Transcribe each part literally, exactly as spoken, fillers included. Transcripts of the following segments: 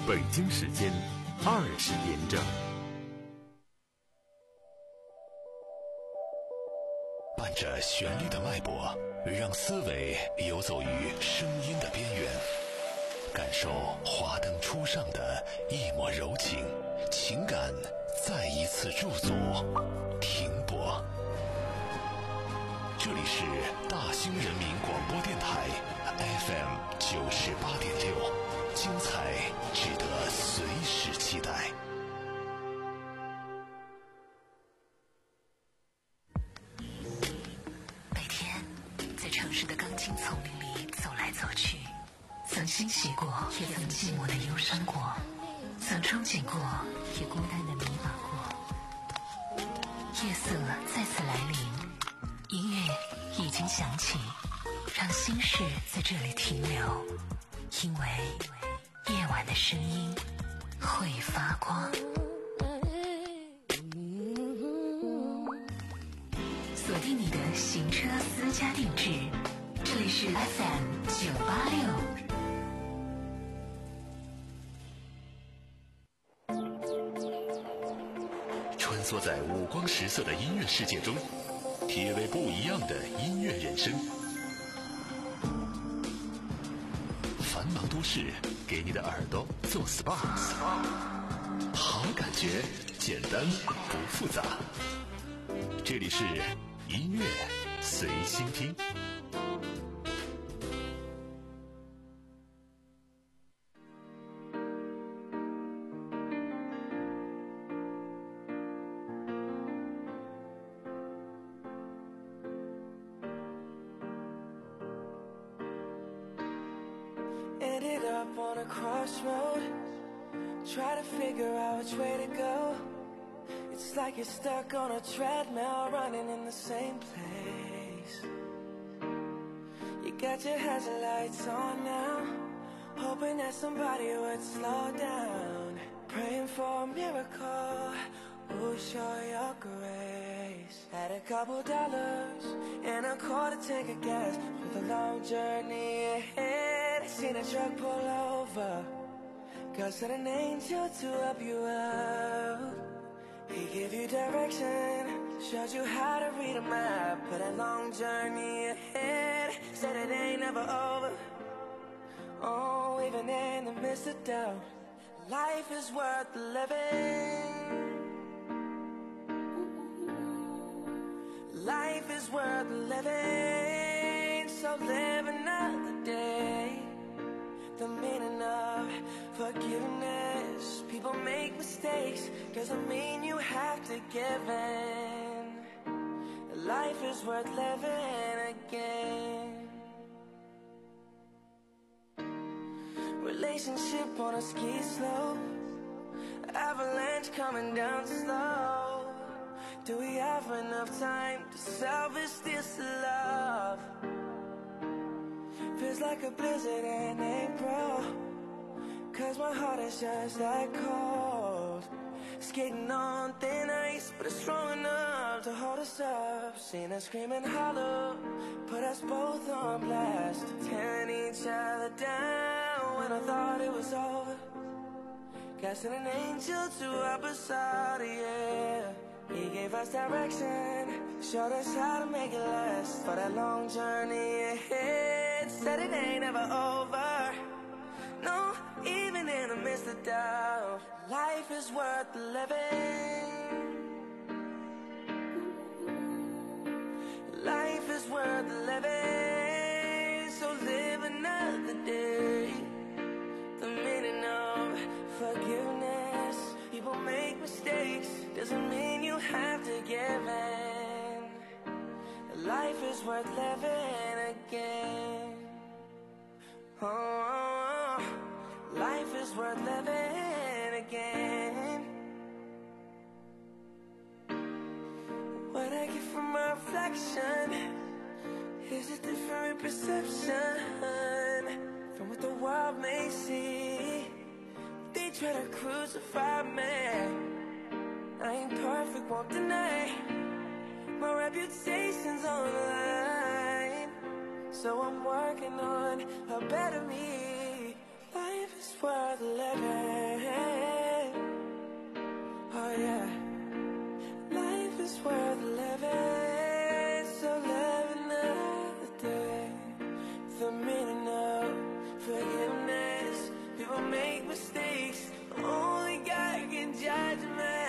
北京时间二十点整。 伴着旋律的脉搏，让思维游走于声音的边缘，感受华灯初上的一抹柔情，情感再一次驻足停泊。这里是大兴人民广播电台 F M 九十八点六，精彩值得随时期待。 每天在城市的钢筋丛林里走来走去，曾欣喜过，也曾寂寞的忧伤过，曾憧憬过，也孤单的迷茫过。夜色再次来临，音乐已经响起，让心事在这里停留，因为夜晚的声音会发光。锁定你的行车私家定制，这里是 F M 九八六。 穿梭在五光十色的音乐世界中，体味不一样的音乐人生。繁忙都市给你的耳朵做 S P A， 好感觉简单不复杂。这里是音乐随心听。 Ended up on a crossroad, try to figure out which way to go. It's like you're stuck on a treadmill, running in the same place. You got your headlights on now, hoping that somebody would slow down, praying for a miracle, oh show your grace. Had a couple dollars and a quarter tank of gas, with a long journey ahead. Seen a truck pull over, God sent an angel to help you out. He gave you direction, showed you how to read a map, but a long journey ahead, said it ain't never over. Oh, even in the midst of doubt, life is worth living. Life is worth living, so live another day. The meaning of forgiveness. People make mistakes, doesn't mean you have to give in. Life is worth living again. Relationship on a ski slope, avalanche coming down slow. Do we have enough time to salvage this love? Feels like a blizzard in April, cause my heart is just that cold. Skating on thin ice, but it's strong enough to hold us up. Seen us screaming hollow, put us both on blast, tearing each other down when I thought it was over. God sent an angel to help us out, yeah. He gave us direction, showed us how to make it last, for that long journey ahead, said it ain't never over. No, even in the midst of doubt, life is worth living. Life is worth living, so live another day. The meaning of forgiveness. People make mistakes, doesn't mean you have to give in. Life is worth living again. Oh, life is worth living again. What I get from my reflection is a different perception from what the world may see. They try to crucify me, I ain't perfect, won't deny. My reputation's on the line, so I'm working on a better me. Life is worth living. yeah. Life is worth living, so live another day. The meaning of forgiveness. People make mistakes, only God can judge me.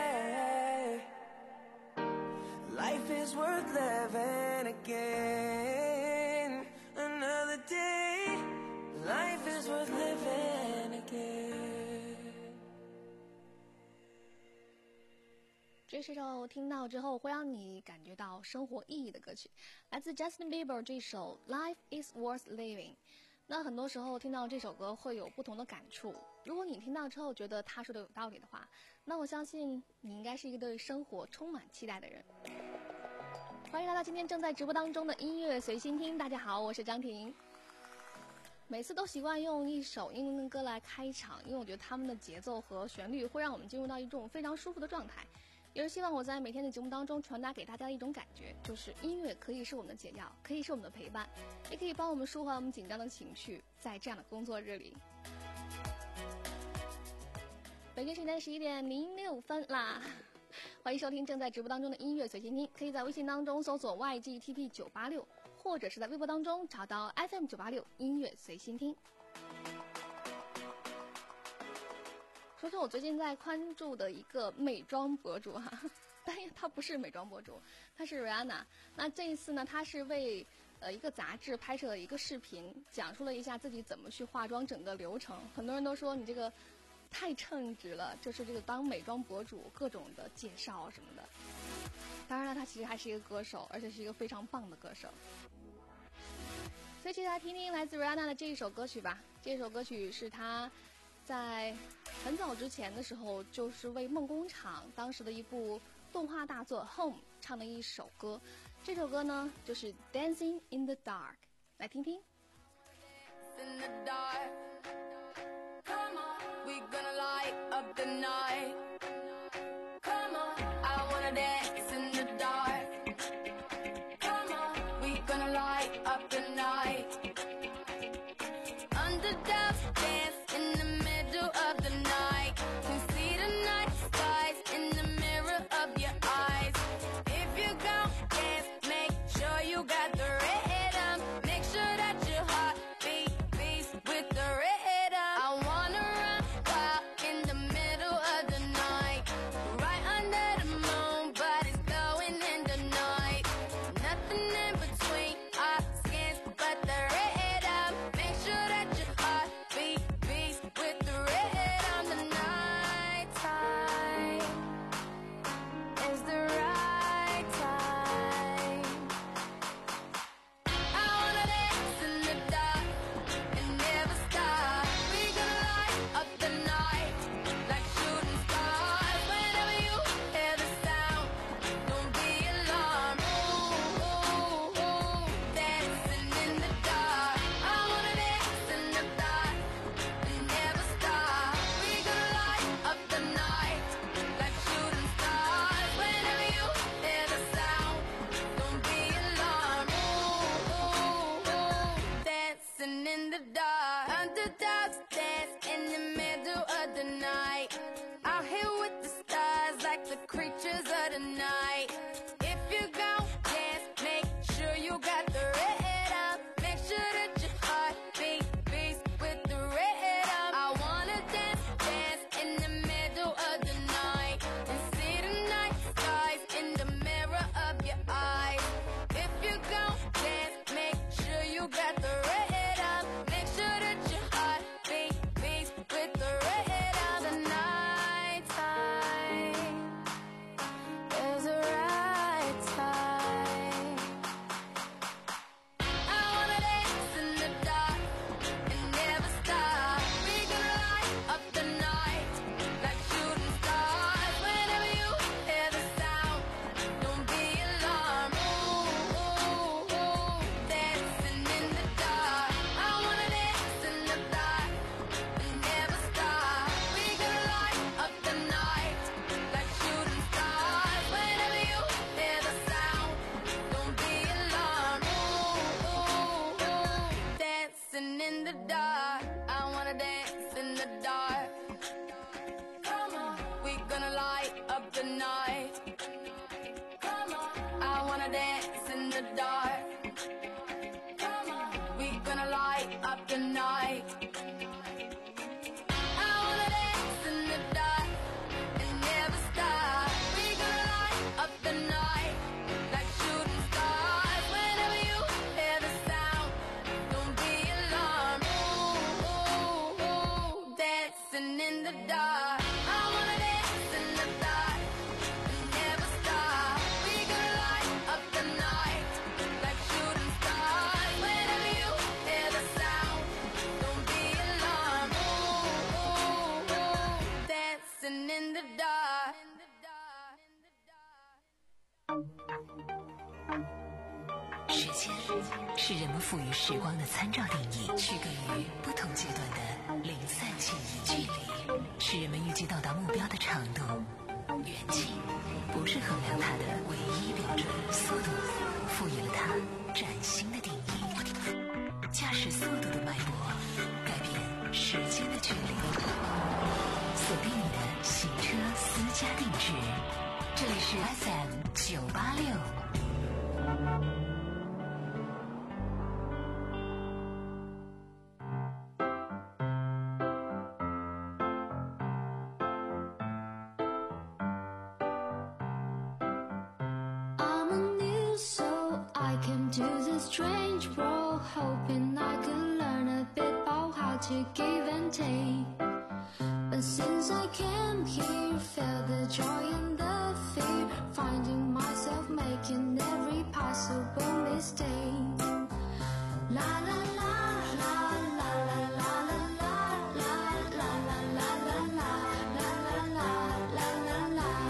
Life is worth living again. Another day. Life is worth living again. 这是首听到之后会让你感觉到生活意义的歌曲，来自 Justin Bieber 这首 Life is worth living。 那很多时候听到这首歌会有不同的感触，如果你听到之后觉得他说的有道理的话，那我相信你应该是一个对生活充满期待的人。欢迎来到今天正在直播当中的音乐随心听，大家好，我是张婷。每次都习惯用一首英文歌来开场，因为我觉得他们的节奏和旋律会让我们进入到一种非常舒服的状态，也是希望我在每天的节目当中传达给大家的一种感觉，就是音乐可以是我们的解药，可以是我们的陪伴，也可以帮我们舒缓我们紧张的情绪，在这样的工作日里。北京时间十一点零六分啦，欢迎收听正在直播当中的音乐随心听，可以在微信当中搜索 Y G T P 九八六，或者是在微博当中找到 F M 九八六音乐随心听。说说我最近在关注的一个美妆博主哈，但是他不是美妆博主，他是 Rihanna。那这一次呢，他是为呃一个杂志拍摄了一个视频，讲述了一下自己怎么去化妆整个流程。很多人都说你这个太称职了，就是这个当美妆博主各种的介绍什么的。当然了，他其实还是一个歌手，而且是一个非常棒的歌手。所以接下来听听来自 Rihanna 的这一首歌曲吧。这首歌曲是他在很早之前的时候，就是为梦工厂当时的一部动画大作 Home 唱的一首歌。这首歌呢就是 Dancing in the Dark， 来听听。 In the dark, come on, we gonna light up the night. Come on, I wanna dance in the dark. Come on, we gonna light up the night. Underdogs dance in the middle of the night. Can see the night skies in the mirror of your eyes. If you gon' dance, make sure you got the rhythm. Make sure that your heart beat beats with the rhythm. 是人们赋予时光的参照定义，区隔于不同阶段的零散记忆距离，是人们预计到达目标的长度。远近不是衡量它的唯一标准，速度赋予了它崭新的定义。驾驶速度的脉搏，改变时间的距离。锁定你的行车私家定制，这里是 S M 九八六。 Strange world, hoping I could learn a bit about how to give and take. But since I came here, felt the joy and the fear, finding myself making every possible mistake. La la la la la la la la la la la la la la la la la la la.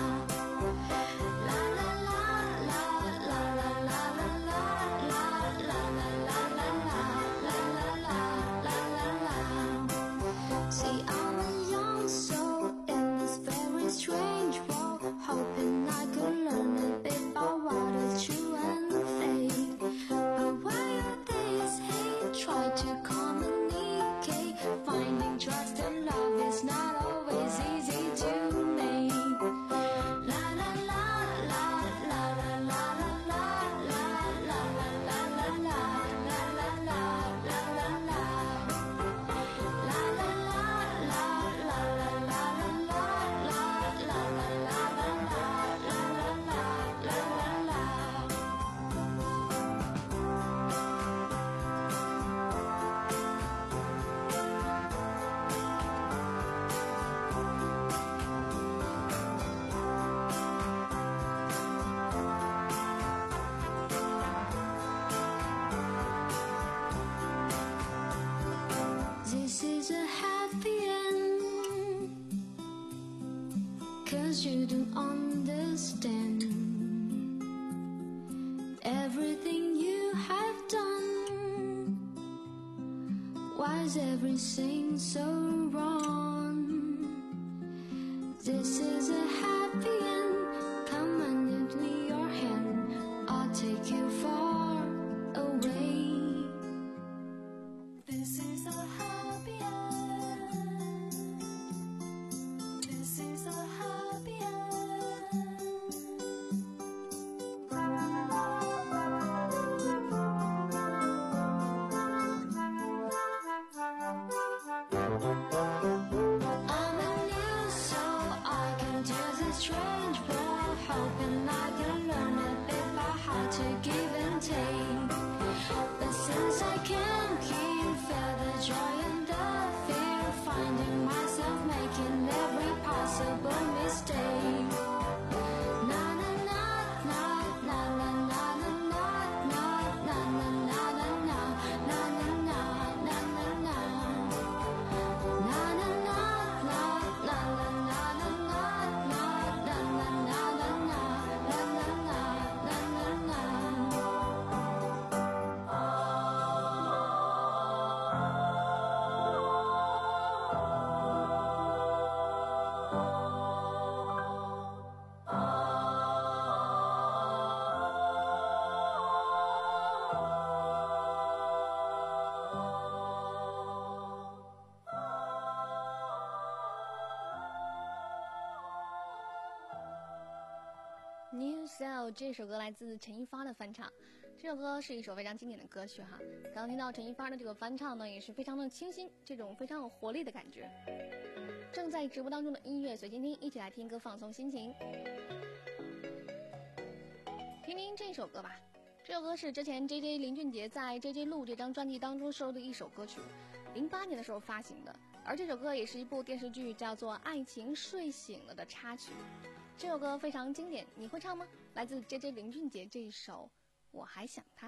See, I'm a young soul in this very strange world, hoping I could learn a bit about what is true and fake. But while this hate try to communicate, finding trust and love is not always easy to make. La la la la la la la la la la la la la la la la la la la. This is a happy end, 'cause you don't understand everything you have done. Why is everything so wrong? This is a happy end, come and give me your hand, I'll take you far away. This is a happy end. This is a happy end. I'm a new soul, I can do this strange world, hoping I can learn a bit about how to give and take. But since I came here, felt the joy and the fear, finding myself making every possible mistake. Na na na na na na na na na na na na na na na na na na na na. Na na na na na na na na na na na na na na na. New Cell 这首歌来自陈一发的翻唱，这首歌是一首非常经典的歌曲哈。刚刚听到陈一发的这个翻唱呢，也是非常的清新，这种非常有活力的感觉。正在直播当中的音乐随心听，一起来听歌放松心情。听听这首歌吧，这首歌是之前 J J 林俊杰在 J J 录这张专辑当中收的一首歌曲，零八年的时候发行的，而这首歌也是一部电视剧叫做《爱情睡醒了》的插曲。这首歌非常经典，你会唱吗？来自 J J 林俊杰这一首《我还想他》。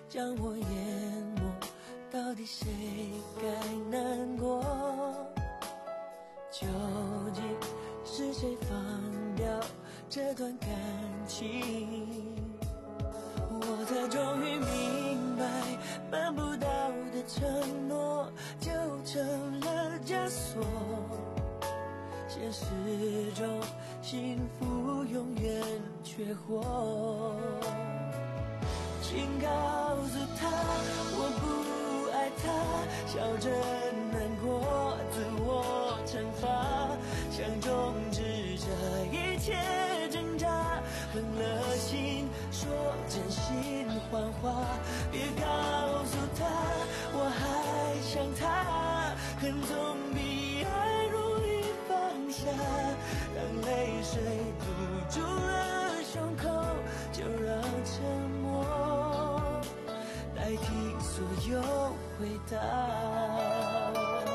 将我淹没，到底谁该难过？究竟是谁放掉这段感情？我才终于明白，办不到的承诺就成了枷锁。现实中幸福永远缺货。请告诉他我不爱他，笑着难过，自我惩罚，想终止这一切挣扎，狠了心说真心谎话，别告诉他我还想他，恨总比爱容易放下，当泪水堵住了胸口，就让沉默代替所有回答。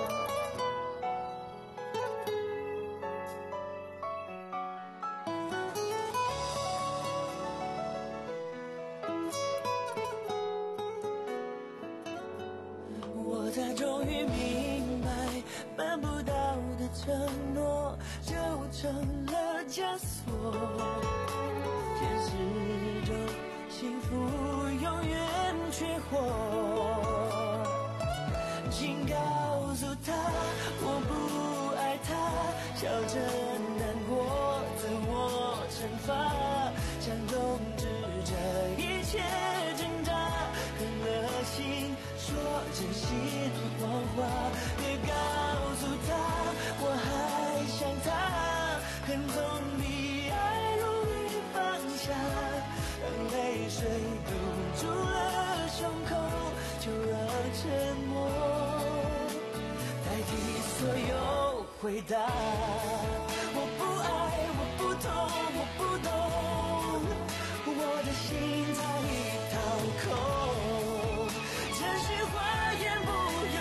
我才终于明白，办不到的承诺就成了枷锁。现实中幸福永远缺货。请告诉他我不爱他，笑着难过，自我惩罚，想终止这一切挣扎，狠了心说真心谎话，别告诉他我还想他，恨总比爱容易放下，当泪水堵住了胸口，就让沉默代替所有回答。我不爱，我不痛，我不懂，我的心在掏空，真心话言不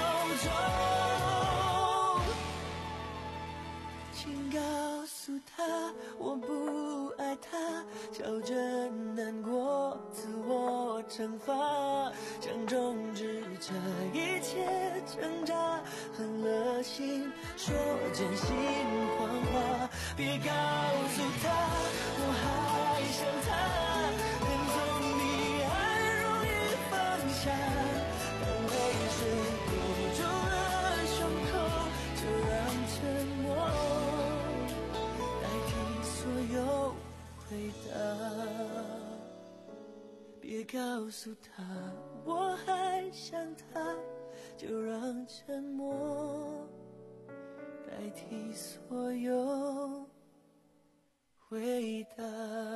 由衷。请告诉他我不爱他，笑着难过，自我惩罚，想终止这一切挣扎，狠了心说真心谎话，别告诉他我还想他，恨总比爱容易放下，当泪水堵住了胸口，就让沉默代替所有回答。别告诉他我还想他，就让沉默代替所有回答。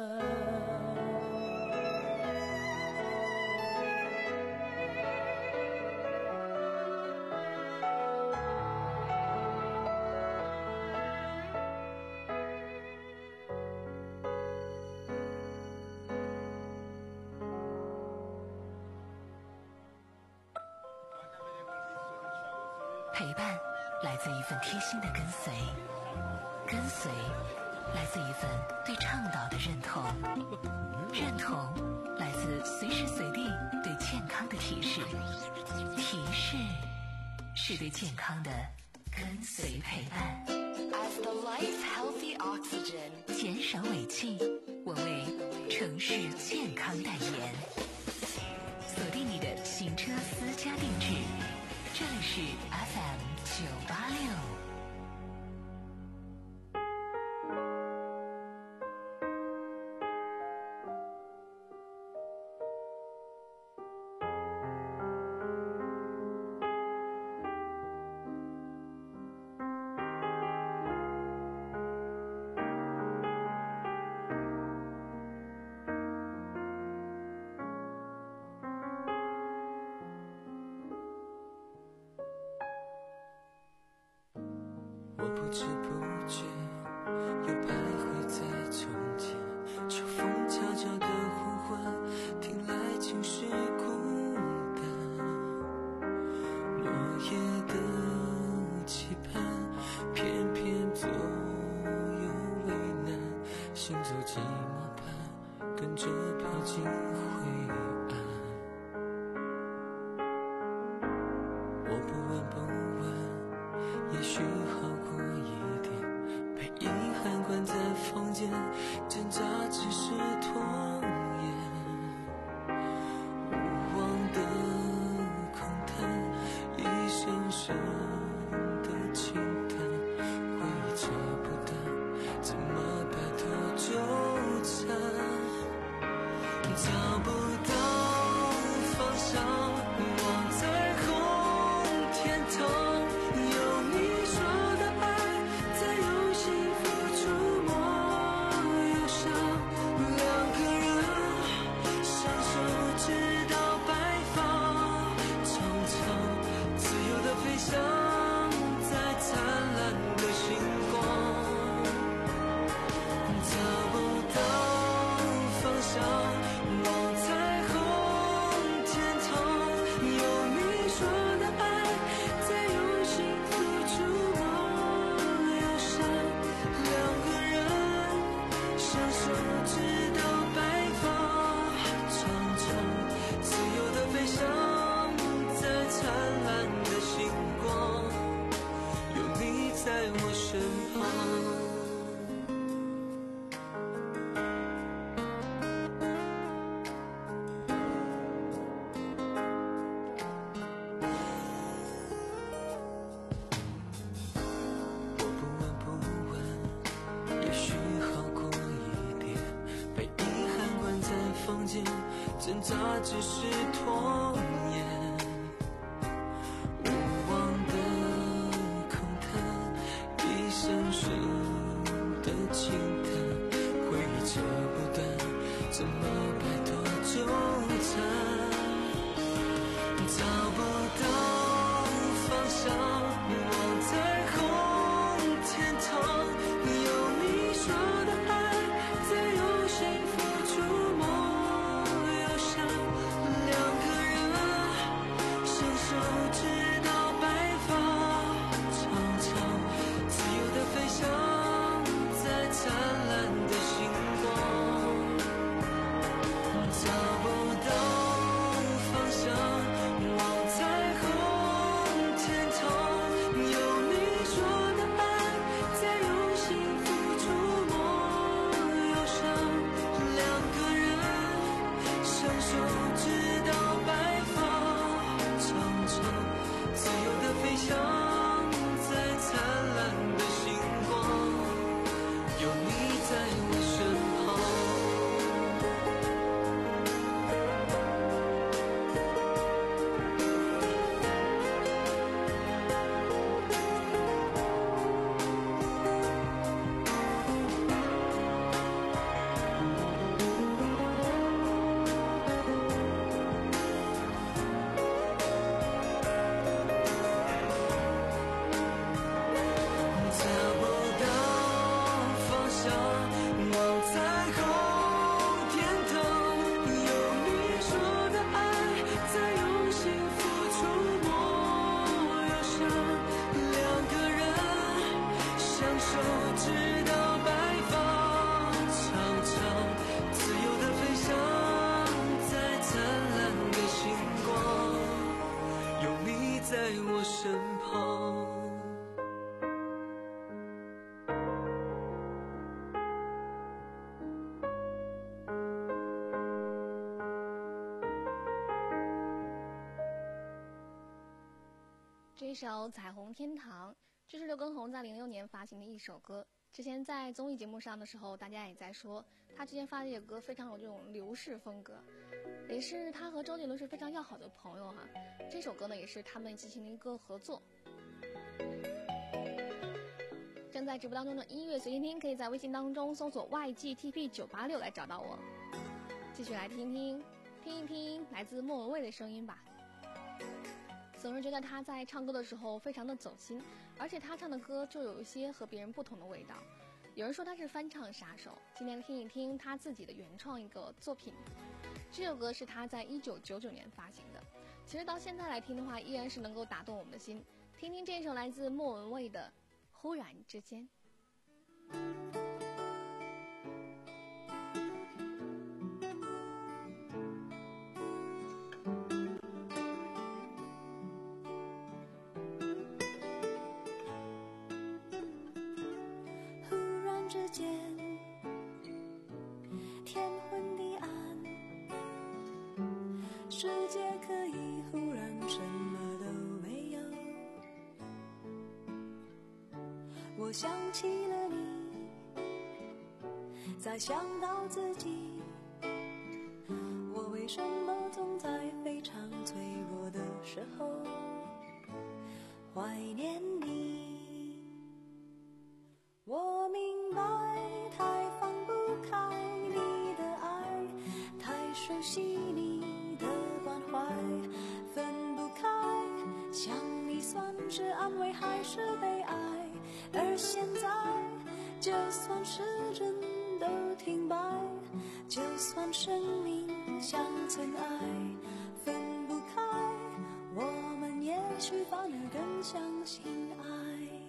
陪伴来自一份贴心的跟随，跟随来自一份对倡导的认同，认同来自随时随地对健康的提示，提示是对健康的跟随陪伴。 As the life's healthy oxygen， 减少尾气，我为城市健康代言。锁定你的行车私家定制，这里是 F M 九八六。 我不知不觉又徘徊在从前，秋风悄悄的呼唤，听来情绪孤单。落叶的期盼，偏偏左右为难，行走寂寞般，跟着飘进灰暗。 找不到方向，我在红天堂，有你说的爱，在有幸福触摸忧伤，两个人相守直到白发，长长自由的飞翔，在灿烂的星光。找不到方向，我在红天堂，有你说的爱，在有幸福触摸忧伤，两个人相守直到白发，长长自由的飞翔，在灿烂的星光，有你在我身旁。挣扎只是拖延，无望的空谈，一生水的轻叹，回忆扯不断，怎么摆脱纠缠？找不到方向，我在红天堂，有你说的爱，在有幸福触摸。直到白发，长长自由的飞翔，在灿烂的星光。找不到方向，我在红天堂，有你说的爱，在有幸福触摸忧伤，两个人相守直到白发。自由的飞翔，在灿烂的星光，有你在我身旁。直到白发，长长自由的飞翔，在灿烂的星光，有你在我身旁。 这首《彩虹天堂》这是刘畊宏在零六年发行的一首歌。之前在综艺节目上的时候，大家也在说他之前发的这个歌非常有这种刘氏风格，也是他和周杰伦是非常要好的朋友哈。这首歌呢，也是他们进行的一个合作。正在直播当中的音乐随心听，可以在微信当中搜索 Y G T P 九八六来找到我。继续来听听，听一听来自莫文蔚的声音吧。总是觉得他在唱歌的时候非常的走心，而且他唱的歌就有一些和别人不同的味道。有人说他是翻唱杀手，今天听一听他自己的原创一个作品。这首歌是他在一九九九年发行的，其实到现在来听的话，依然是能够打动我们的心。听听这首来自莫文蔚的《忽然之间》。 之间，天昏地暗，世界可以忽然什么都没有。我想起了你，再想到自己， 为什么总在非常脆弱的时候怀念你？我明白，太放不开你的爱，太熟悉你的关怀，分不开，想你算是安慰还是悲哀？而现在，就算时针都停摆，就算生命像尘埃，分不开，我们也许反而更相信爱。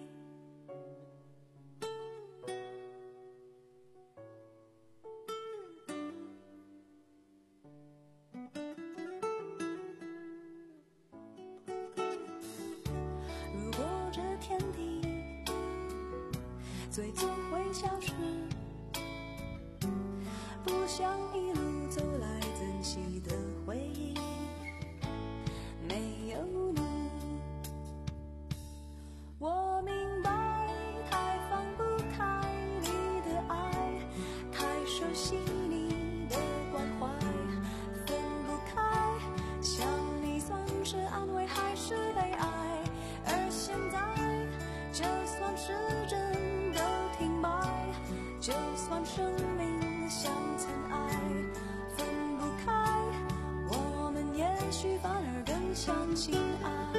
如果这天地最终会消失，不想一路走来珍惜的回忆没有你。我明白，太放不开你的爱，太熟悉你的关怀，分不开，想你算是安慰还是悲哀？而现在，就算时针都停摆，就算生命像尘埃，分不开，我们也许反而更相信爱。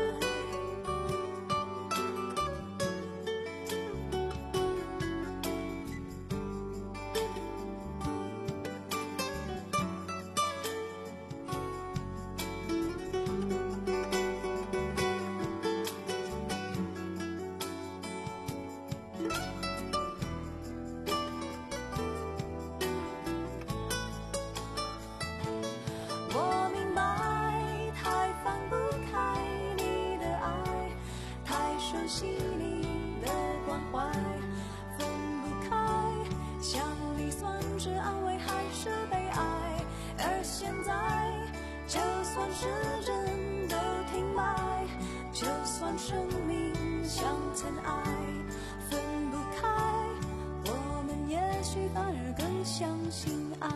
我明白，太放不开你的爱，太熟悉你的关怀，分不开，想你算是安慰还是悲哀？而现在，就算时针都停摆，就算生命像尘埃，分不开，我们也许反而更相信爱。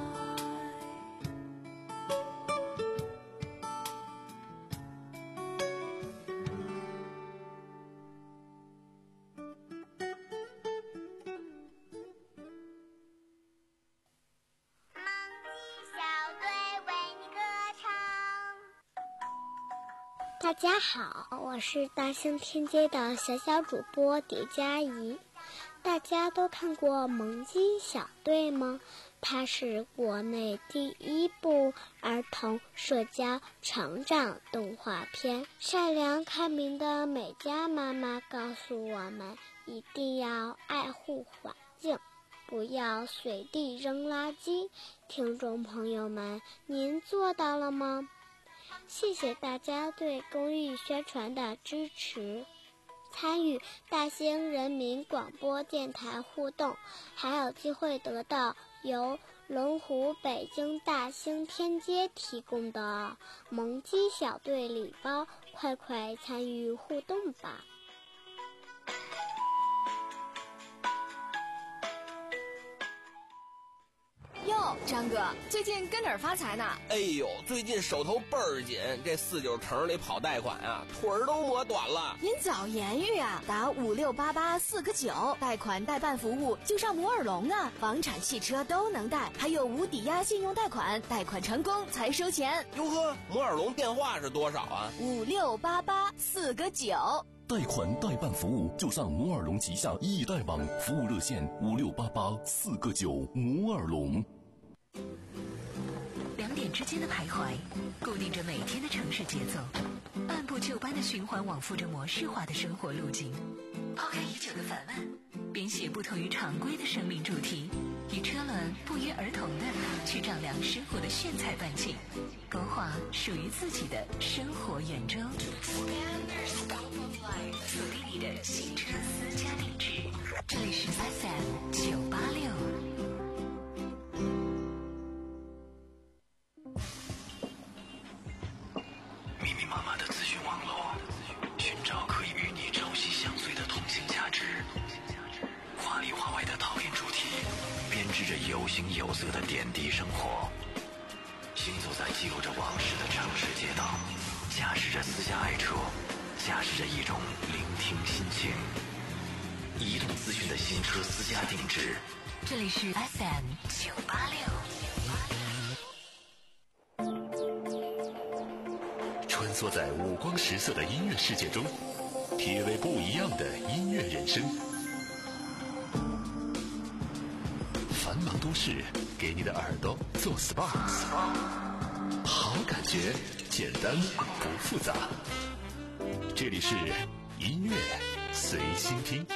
大家好，我是大兴天街的小小主播蝶佳怡。大家都看过《萌鸡小队》吗？它是国内第一部儿童社交成长动画片。善良开明的美嘉妈妈告诉我们，一定要爱护环境，不要随地扔垃圾。听众朋友们，您做到了吗？谢谢大家对公益宣传的支持。参与大兴人民广播电台互动，还有机会得到由龙湖北京大兴天街提供的萌鸡小队礼包，快快参与互动吧！ 哟，张哥，最近跟哪儿发财呢？ 哎呦，最近手头倍儿紧，这四九城里跑贷款啊，腿儿都磨短了。 您早言语啊，打五六八八四个九，贷款代办服务就上摩尔龙啊，房产、汽车都能贷，还有无抵押信用贷款，贷款成功才收钱。 哟呵，摩尔龙电话是多少啊？ 五六八八四个九。 贷款代办服务就上摩尔龙旗下易贷网，服务热线五六八八四个九。摩尔龙。 两点之间的徘徊，固定着每天的城市节奏，按部就班的循环往复着模式化的生活路径。抛开已久的烦闷，编写不同于常规的生命主题，与车轮不约而同的去丈量生活的炫彩半径，勾画属于自己的生活圆周。锁定你的新车私家定制，这里是 F M 九八六。 密密麻麻的资讯网络，寻找可以与你朝夕相随的同性价值，华里华外的讨厌主题，编织着有形有色的点滴生活。 行走在记录着往事的城市街道，驾驶着私家爱车，驾驶着一种聆听心情。移动资讯的新车私家定制， 这里是 F M 九八六。 穿梭在五光十色的音乐世界中，体味不一样的音乐人生。繁忙都市给你的耳朵做 S P A， 好感觉简单不复杂。这里是音乐随心听。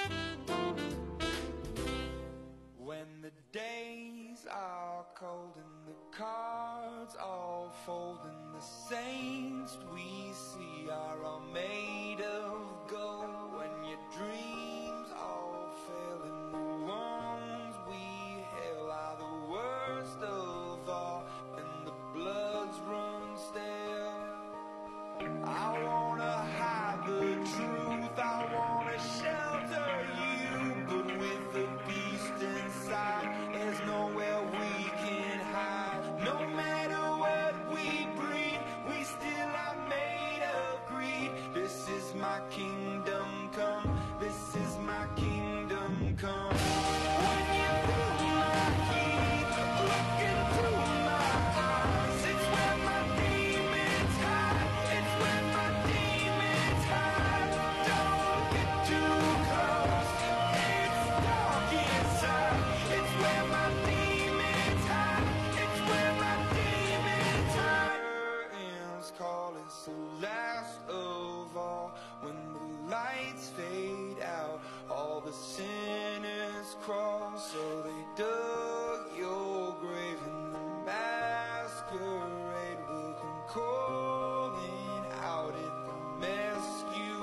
When the days are cold and the cards all fold and the saints we see are all made of gold, when your dreams all fail and the wrongs we hail are the worst of all and the bloods run stale. I wanna hide the truth, I wanna shelter you, but with the beast inside, there's nowhere we can hide. No matter what we breed, we still are made of greed. This is my kingdom come, this is my kingdom come. When you feel my heat, look into my eyes, it's where my demons hide, it's where my demons hide. Don't get too close, it's dark inside, it's where my demons hide, it's where my demons hide. Curtains call, it's the last of all. When the lights fade out, all the sinners crawl. So they dug your grave and the masquerade will come calling out at the mess you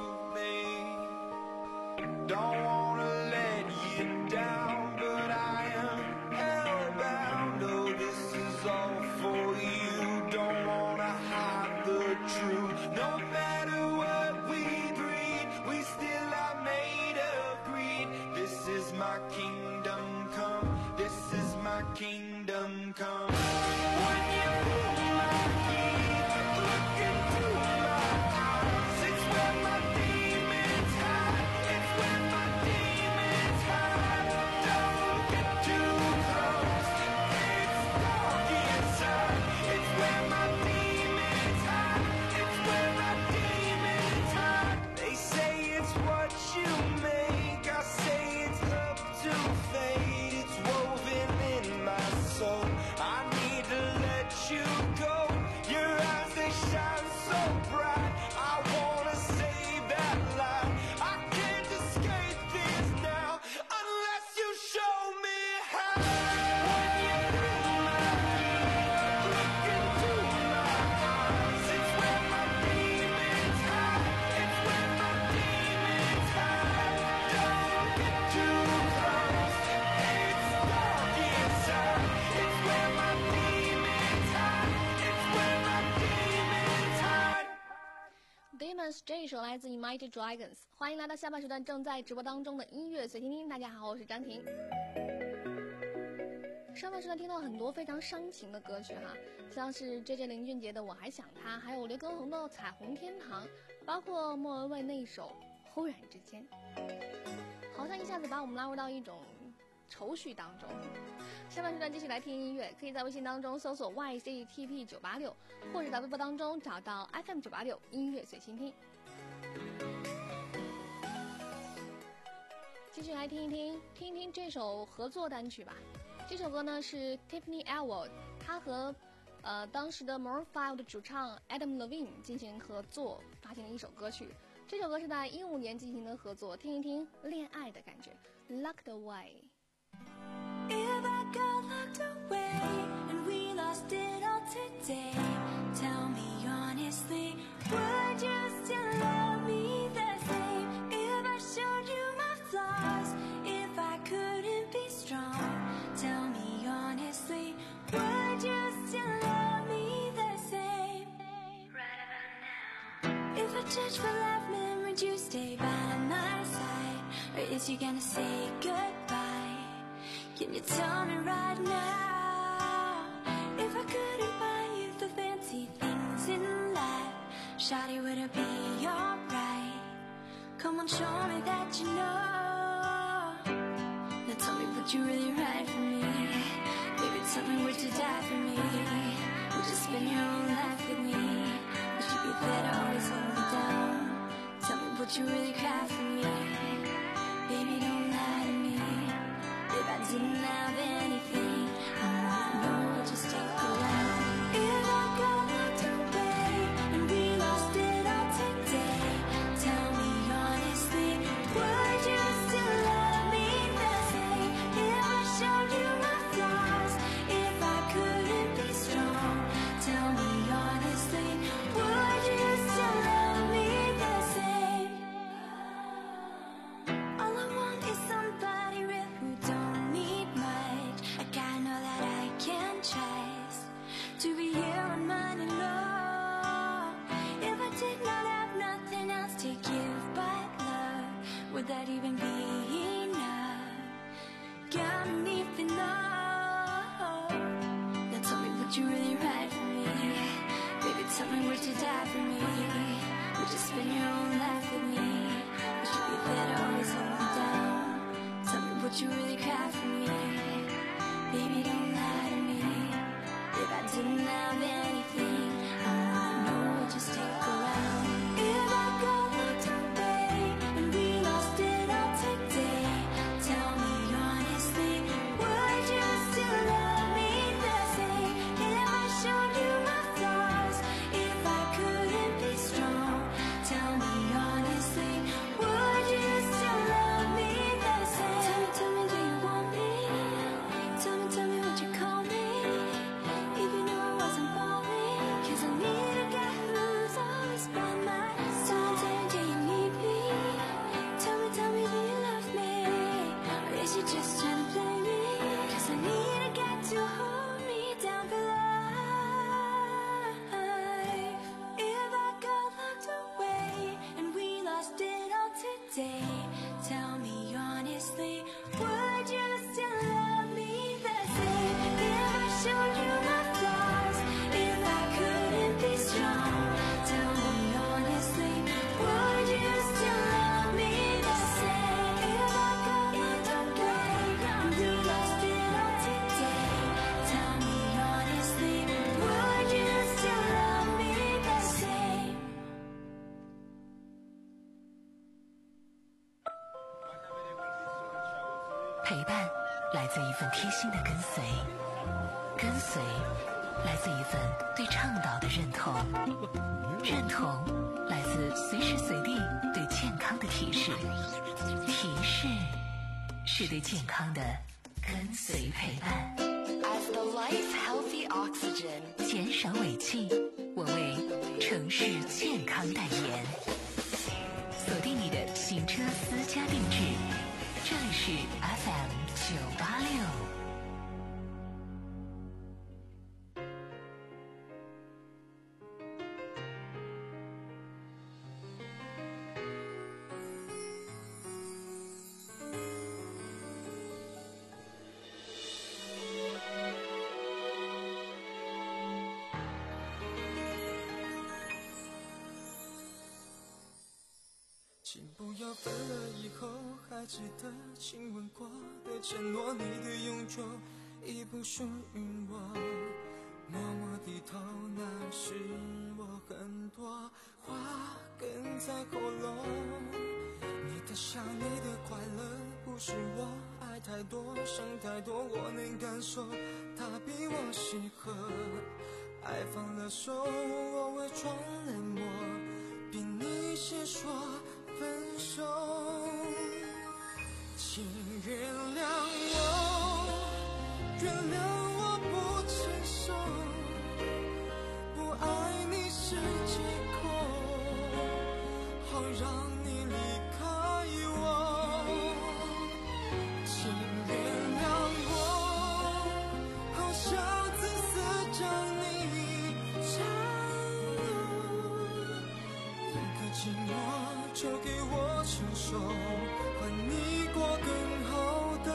made. Don't wanna let you down, but I am hellbound. Oh, this is all for you. Don't wanna hide the truth. No matter what we breed, we still are made of greed. This is my kingdom come, this is my kingdom come. When you feel my heat, look into my eyes, it's where my demons hide, it's where my demons hide. Don't get too close, it's dark inside, it's where my demons hide, it's where my demons hide. They say it's what you make, I say it's up to fate, it's woven in my soul. I need to let you go, your eyes they shine so bright, I wanna save that light. I can't escape this now unless you show me how. When you feel my heat, look into my eyes, it's where my demons hide, it's where my demons hide. Don't get too close, it's dark inside, it's where my demons hide, it's where my demons hide. Demons 这一首来自 Mighty Dragons， 欢迎来到下半时段正在直播当中的音乐随听听。大家好，我是张婷。上半时段听到很多非常伤情的歌曲哈，像是 J J 林俊杰的《我还想他》，还有刘畊宏的《彩虹天堂》，包括莫文蔚那一首《忽然之间》，好像一下子把我们拉入到一种愁绪当中。下半时段继续来听音乐，可以在微信当中搜索 Y C T P 九八六，或者在微博当中找到 F M 九八六音乐随心听。继续来听一听，听一听这首合作单曲吧。这首歌呢是 Tiffany Elwood， 她和呃当时的 Maroon 五的主唱 Adam Levine 进行合作，发行了一首歌曲。这首歌是在一五年进行的合作，听一听恋爱的感觉 ，Locked Away。If I got locked away and we lost it all today, tell me honestly, would you still love me the same? If I showed you my flaws, if I couldn't be strong, tell me honestly, would you still love me the same? Right about now. If I judge for life, man, would you stay by my side? Or is you gonna say goodbye?Can you tell me right now, if I couldn't buy you the Shawty, would it be alright? Come on, show me that you know. Now tell me, would you really ride for me? Baby, tell me, would you die for me? Would you spend your whole life with me? Would you be there to always hold me down? Tell me, would you really cry for me? Baby, don't lie to me. If I didn't have anything, I wouldn't know, just stick around. If I got locked away and we lost it all today, tell me honestly, would you still love me the same? If I showed you my flaws, if I couldn't be strong, tell me honestly, would you still love me the same? All I want is somebody real who don't need much, a guy I know that I can trust, to be here on mine alone. If I did not have nothing else to give but love, would that even be enough? Got me if you know. Now tell me, would you really ride for me? Baby, tell me, would you die for me? Would you spend your whole life with me? Would you be there to always hold me down? Tell me, would you really cry for me? Baby, don't lie to me. If I didn't have anything, I wouldn't know, just stick around. If I got locked away and we lost it all today, tell me honestly, would you still love me the same? If I showed you my flaws, if I couldn't be strong, tell me honestly, would you still love me the same? Tell me, tell me, do you want me? Tell me, tell me, would you call me? If you knew I wasn't falling, 'cause I need a guy who's always by my side. Tell me, do you need me? Tell me, tell me, do you love me? Or is you just trying to play me? 'Cause I need a guy to hold me down for life. If I got locked away and we lost it all today, tell me honestly, would you still love me the same? If I showed you my flaws, if I couldn't be strong, tell me honestly, would you still love me the same? If I got locked away and we lost it all today, tell me honestly, would you still love me the same? 陪伴来自一份贴心的跟随，跟随来自一份对倡导的认同，认同来自随时随地对健康的提示，提示是对健康的跟随陪伴。 As the life healthy oxygen， 减少尾气，我为城市健康代言。锁定你的行车私家定制，这里是 F M 九八六。 请不要分了以后还记得亲吻过的承诺，你的永久已不属于我。默默低头，那是我很多话哽在喉咙。你的笑，你的快乐，不是我爱太多，想太多，我能感受，它比我适合。爱放了手，我伪装冷漠，比你先说分手，请原谅我，原谅我不成熟，不爱你是借口，好让你离开我，请原谅我，好笑自私将你占有，一个寂寞就给我承受，换你过更好的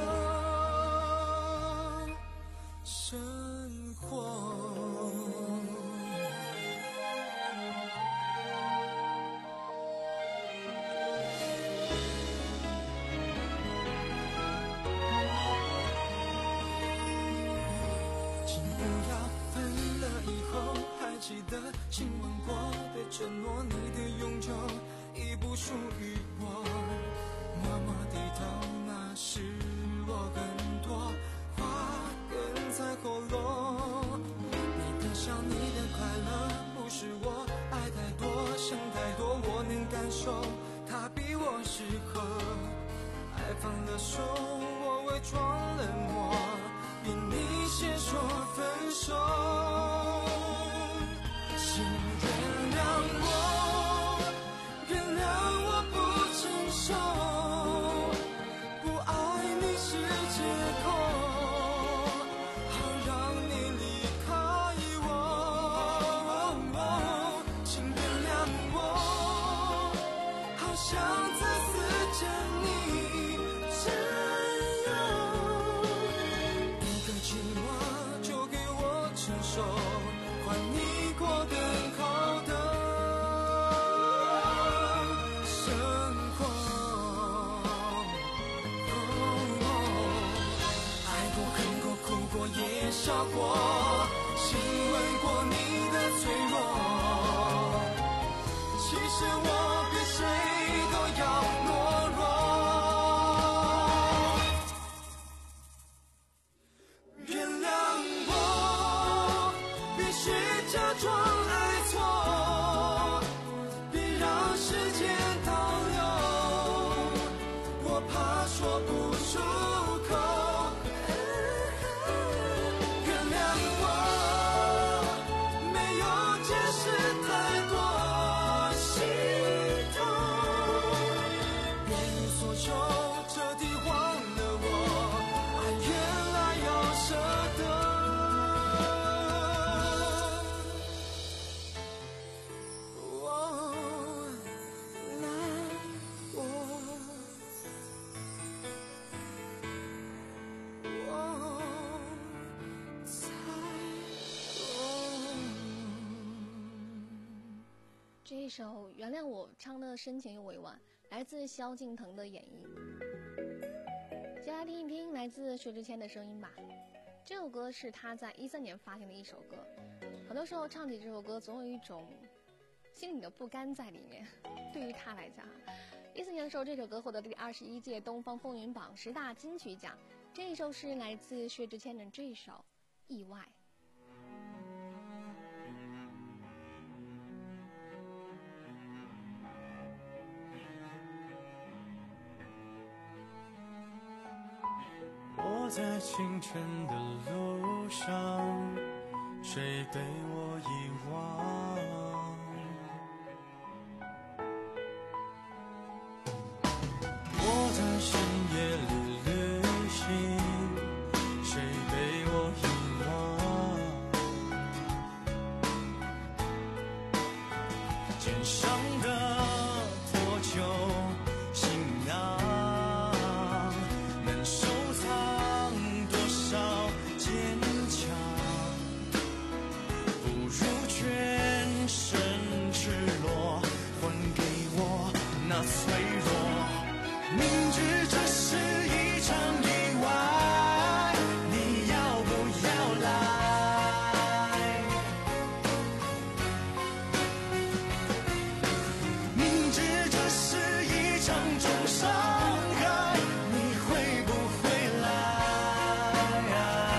生活。 承诺你的永久已不属于我，默默地等，那是我更多话哽在喉咙。你的笑，你的快乐，不是我爱太多，想太多，我能感受，他比我适合。爱放了手，我伪装冷漠，比你先说分手。请原谅我，原谅我不成熟，不爱你是借口，好让你离开我。请原谅我，好想再次将你占有，一个寂寞就给我承受，换你过更好的生活。爱过恨过哭过也笑过，亲吻过你的脆弱，其实我比谁都要懦弱。原谅我，必须假装爱错，别让时间倒流，我怕说不出口。原谅我，没有解释太多心痛，别无所求，彻底忘了我，爱原来要舍得。哦，难过，我才懂。 这一首《原谅我》唱的深情又委婉，来自萧敬腾的演绎。先来听一听来自薛之谦的声音吧。这首歌是他在一三年发行的一首歌，很多时候唱起这首歌总有一种心里的不甘在里面。对于他来讲，一四年的时候，这首歌获得第二十一届东方风云榜十大金曲奖。这一首是来自薛之谦的这一首《意外》。 我在清晨的路上，谁被我遗忘？我在深夜里旅行，谁被我遗忘？肩上的破旧行囊，能收藏多少坚强？不如全身赤裸，还给我那脆弱。明知这是一场意外，你要不要来？明知这是一场重伤害，你会不会来？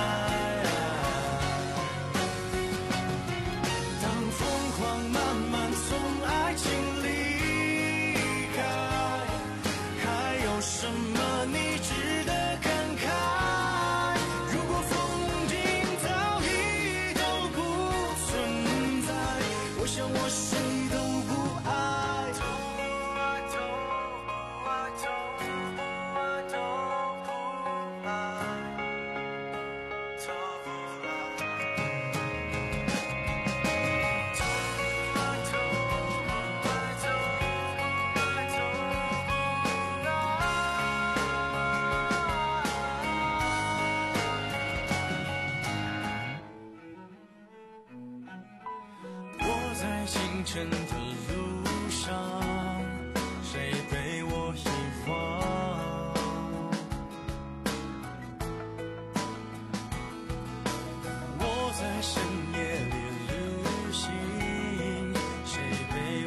当疯狂慢慢从爱情离开，还有什么你值得感慨？如果风景早已都不存在，我想我谁都不爱。我在清晨的路上，谁被我遗忘？我在深夜里旅行，谁被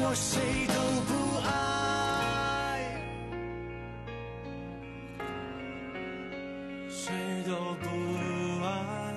我谁都不爱，谁都不爱。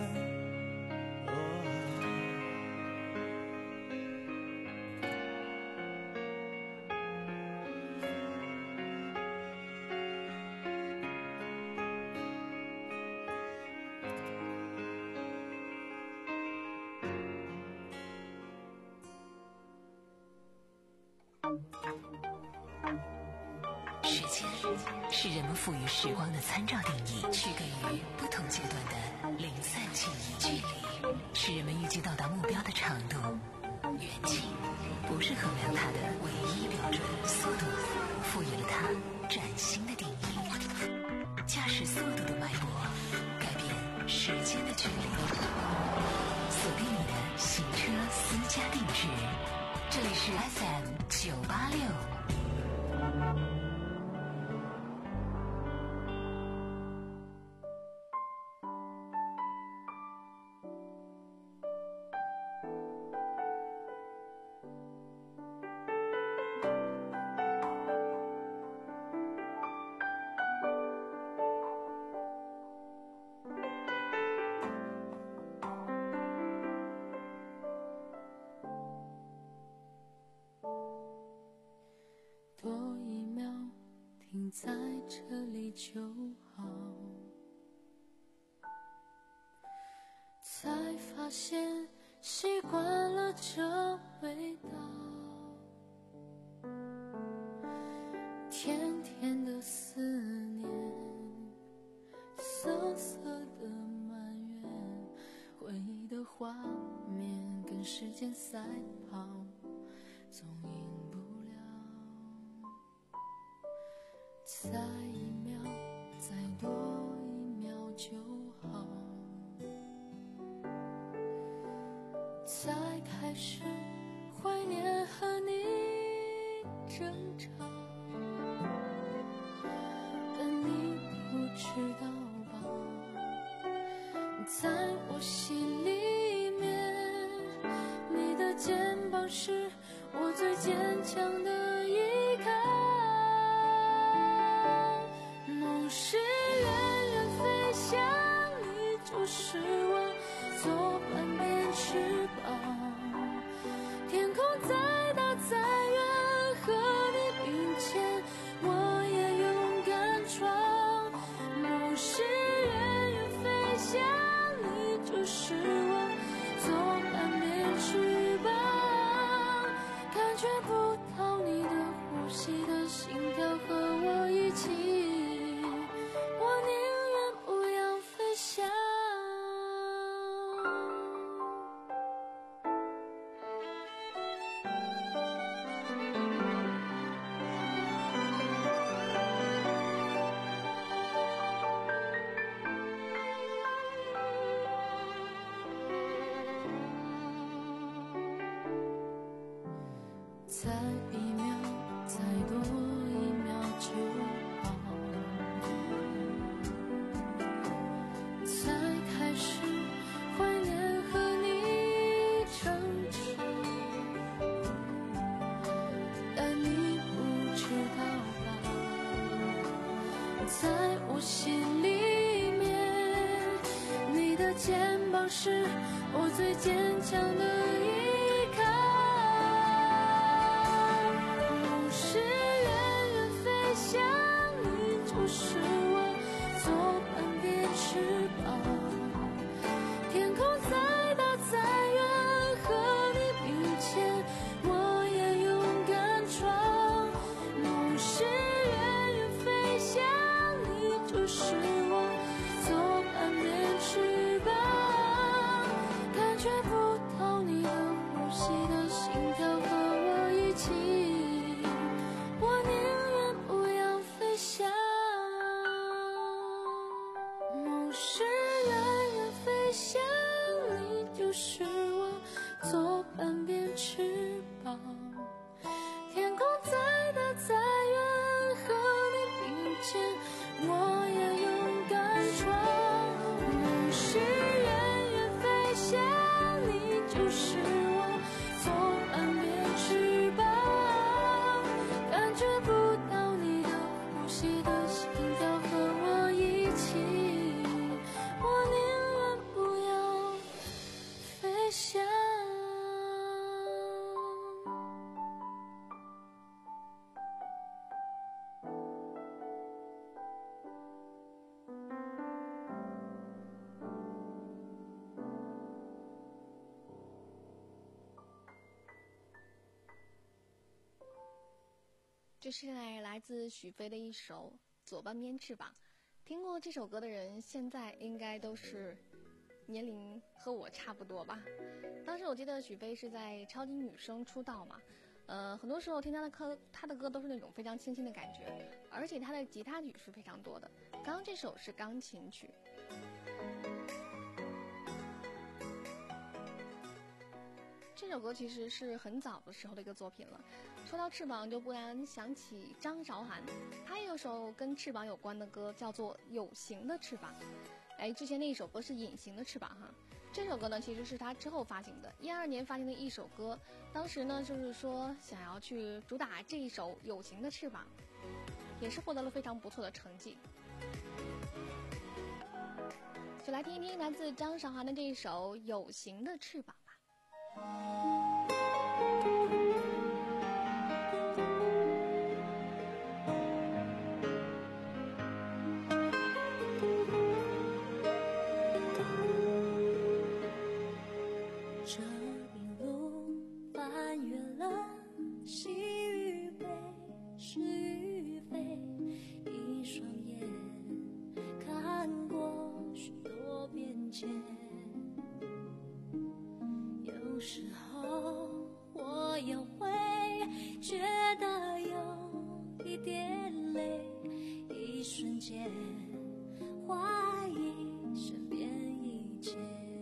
时间是人们赋予时光的参照定义，区隔于不同阶段的零散记忆。距离是人们预计到达目标的长度，远近不是衡量它的唯一标准。速度赋予了它崭新的定义，驾驶速度的脉搏改变时间的距离。锁定你的行车私家定制，这里是 F M 九八六。 多一秒停在这里就好，才发现习惯了这味道，甜甜的思念，涩涩的埋怨，回忆的画面跟时间赛跑，总赢不了。再一秒，再多一秒就好，才开始怀念和你争吵，但你不知道吧，在我心里面，你的肩膀是我最坚强的依靠。梦是远远飞翔，你就是我左半边翅膀。天空再大再远，和你并肩，我也勇敢闯。梦是远远飞翔，你就是我左半边翅膀。感觉不到你的呼吸的心跳，和我一起，我宁愿不要飞翔。再一秒，再多一秒就好，才开始怀念和你争吵，但你不知道吧，在我心里面，你的肩膀是我最坚强的依靠。梦是远远飞翔，你就是我左半边翅膀。天空再大再远，和你并肩，我也勇敢闯。梦是远远飞翔，你就是我左半边翅膀。感觉不到你的呼吸的心跳，和我一起，我宁愿不要飞翔。梦是远远飞翔，你就是我左半边翅膀。天空再大再远，和你并肩，我也勇敢闯。梦是远远飞翔，你就是我左半边翅膀。 这是来自许飞的一首《左半边翅膀》。听过这首歌的人，现在应该都是年龄和我差不多吧。当时我记得许飞是在超级女声出道嘛，呃，很多时候听他的歌，他的歌都是那种非常清新的感觉，而且他的吉他曲是非常多的。刚刚这首是钢琴曲。这首歌其实是很早的时候的一个作品了。说到翅膀，就不难想起张韶涵，她也有首跟翅膀有关的歌，叫做《有形的翅膀》。哎，之前那一首歌是《隐形的翅膀》哈。这首歌呢，其实是她之后发行的，一二年发行的一首歌。当时呢，就是说想要去主打这一首《有形的翅膀》，也是获得了非常不错的成绩。就来听一听来自张韶涵的这一首《有形的翅膀》吧。 这一路翻越了喜与悲，是与非，一双眼看过许多变迁。有时候我也会觉得有一点累，一瞬间怀疑身边一切。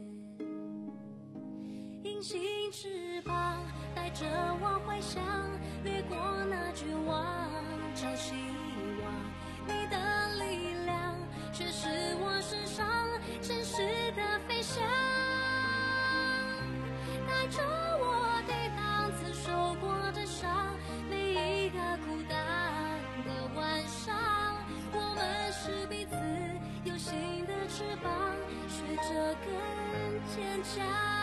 隐形翅膀带着我回想，掠过那绝望，找希望。你的力量却是我身上真实的飞翔，带着我抵挡曾受过的伤，每一个孤单的晚上，我们是彼此有形的翅膀，学着更坚强。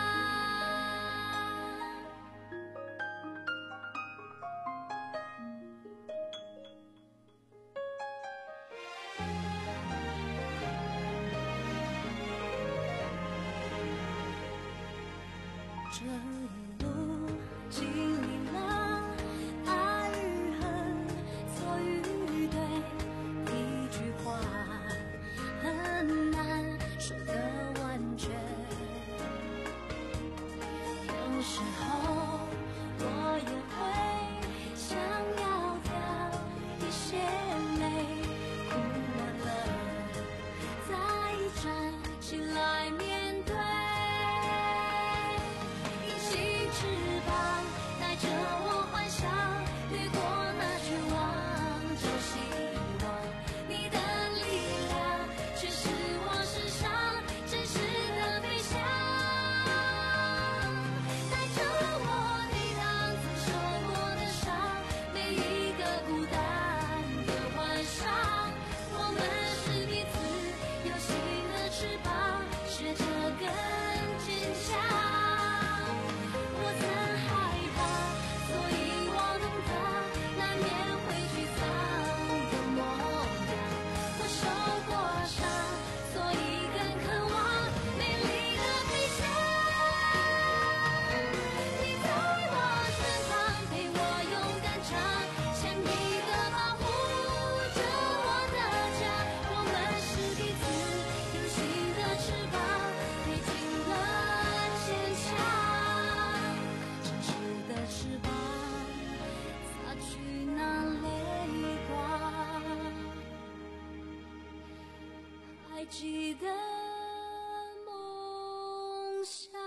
这一路经历了爱与恨，错与对，一句话很难说得完全。有时候我也会想要掉一些泪，哭完了再站起来面对。翅膀带着我幻想，掠过那绝望，找希望。你的力量却是我身上真实的飞翔，带着我抵挡曾受过的伤，每一个孤单的晚上，我们是彼此有形的翅膀，学着更坚强。还记得梦想。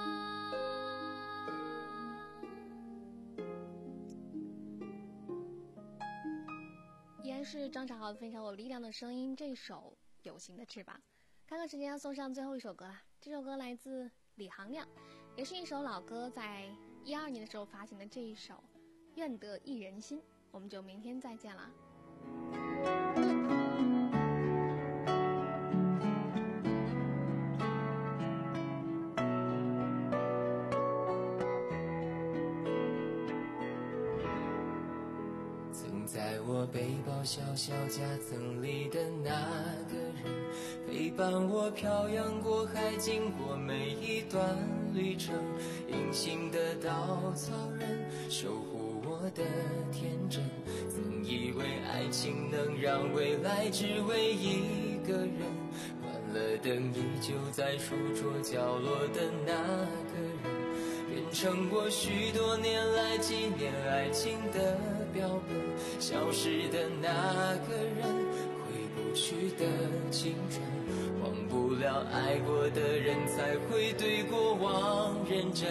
依然是张韶涵非常有力量的声音，这首《有形的翅膀》。看看时间要送上最后一首歌了，这首歌来自李行亮，也是一首老歌，在一二年的时候发行的这一首《愿得一人心》。我们就明天再见了。 曾在我背包小小夹层里的那个人，陪伴我漂洋过海，经过每一段旅程。隐形的稻草人，守护我的天真。曾以为爱情能让未来只为一个人，关了灯依旧在书桌角落的那个人，变成我许多年来纪念爱情的标本。消失的那个人，回不去的青春，忘不了爱过的人，才会对过往认真。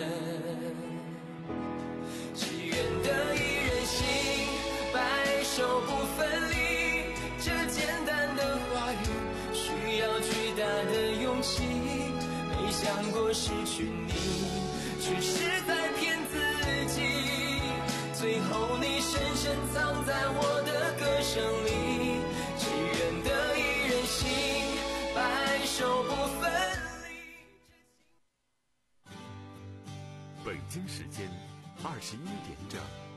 只愿得一人心，白首不分离，这简单的话语需要巨大的勇气。没想过失去你，只是在骗自己。最后你深深藏在我的歌声里，只愿得一人心，白首不分离。 北京时间二十一点整。